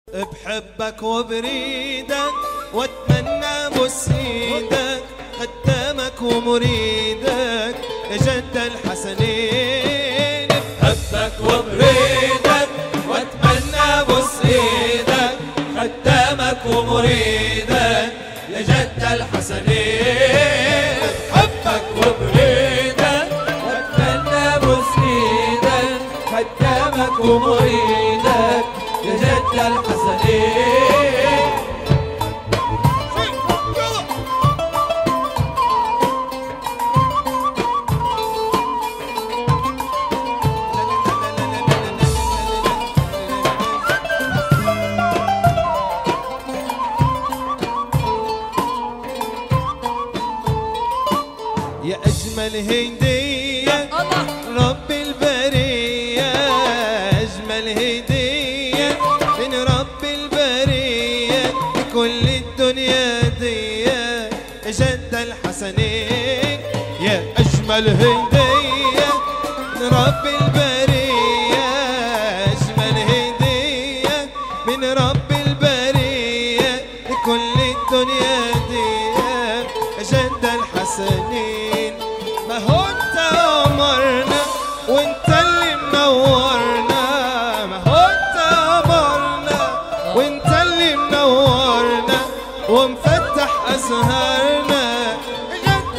بحبك وبريدك واتمنى بوسيدك خدامك ومريدك جد الحسنين. بحبك وبريدك واتمنى بوسيدك خدامك ومريدك لجد الحسنين. بحبك وبريدك واتمنى بوسيدك خدامك ومريدك لجد الحسنين. يا أجمل هدية رب البرية، أجمل هدية من رب البرية لكل الدنيا دي جد الحسنين. يا أجمل هدية من رب البرية، أجمل هدية من رب البرية لكل الدنيا دي جد الحسنين. ما هو انت امرنا وانت اللي منورنا، ما هو انت امرنا وانت اللي منورنا ومفتح ازهارنا جد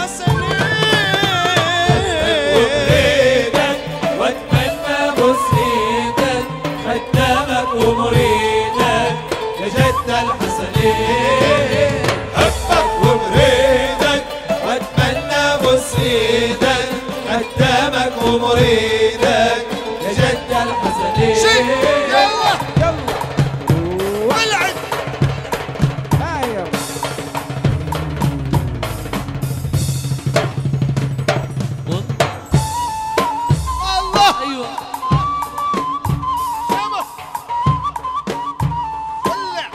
الحسنين. وبريدك واتمنى بوسيدك خدامك ومريدك يا جد الحسنين. حبك وبريدك واتمنى بوسيدك خدامك ومريدك يا جد الحسنين. يلا ولعت. الله ايوه سما ولع.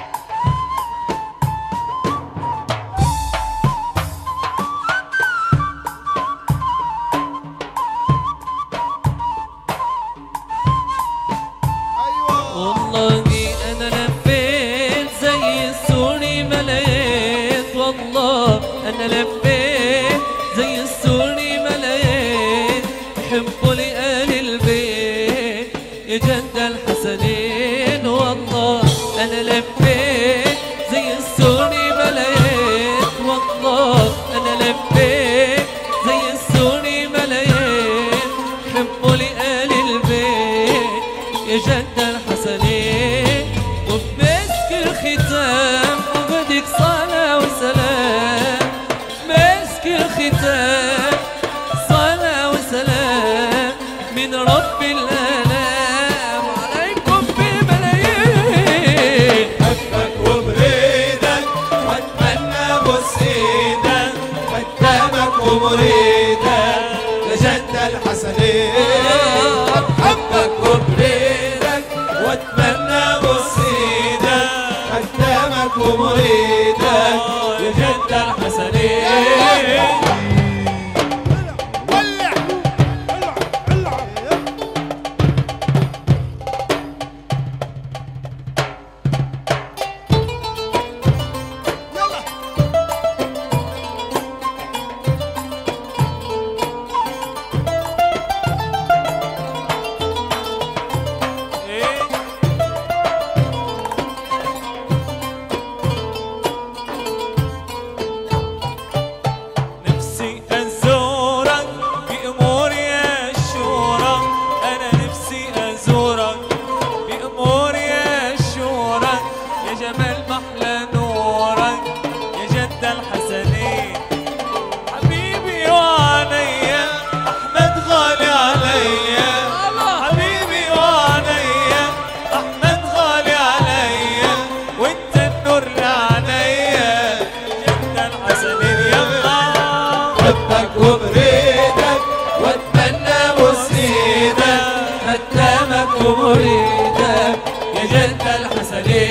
والله انا لفيت زي السوري ما لقيت، والله انا لفيت زي السوري ما لقيت يحبوا لي آل البيت يا جد الحسنين. والله انا لفيت زي السوري ما لقيت، والله انا لفيت زي السوري ما لقيت يحبوا لي آل البيت يا جد الحسنين. وبمسك الختام وبدك صلاة وسلام، مسك الختام صلاة وسلام من رب الآلام عليكم بملايين. حبك وبريدك واتمنى بوسيدك خدامك ومريدك لجد الحسنين. حبك وبريدك واتمنى بوسيدك خدامك ومريدك لجد الحسنين. ولع ولع. يلا نفسي أزورك بأمور يا شورى، أنا نفسي أزورك بأمور يا شورى يا جمال محلى نورك يا جد الحسنين. حبيبي وعليا أحمد غالي عليا، حبيبي وعليا أحمد غالي عليا وأنت النور لعليا جد الحسنين. يلا حبك وبريدك واتمنى بوسيدك خدامك ومريدك يا جد الحسنين.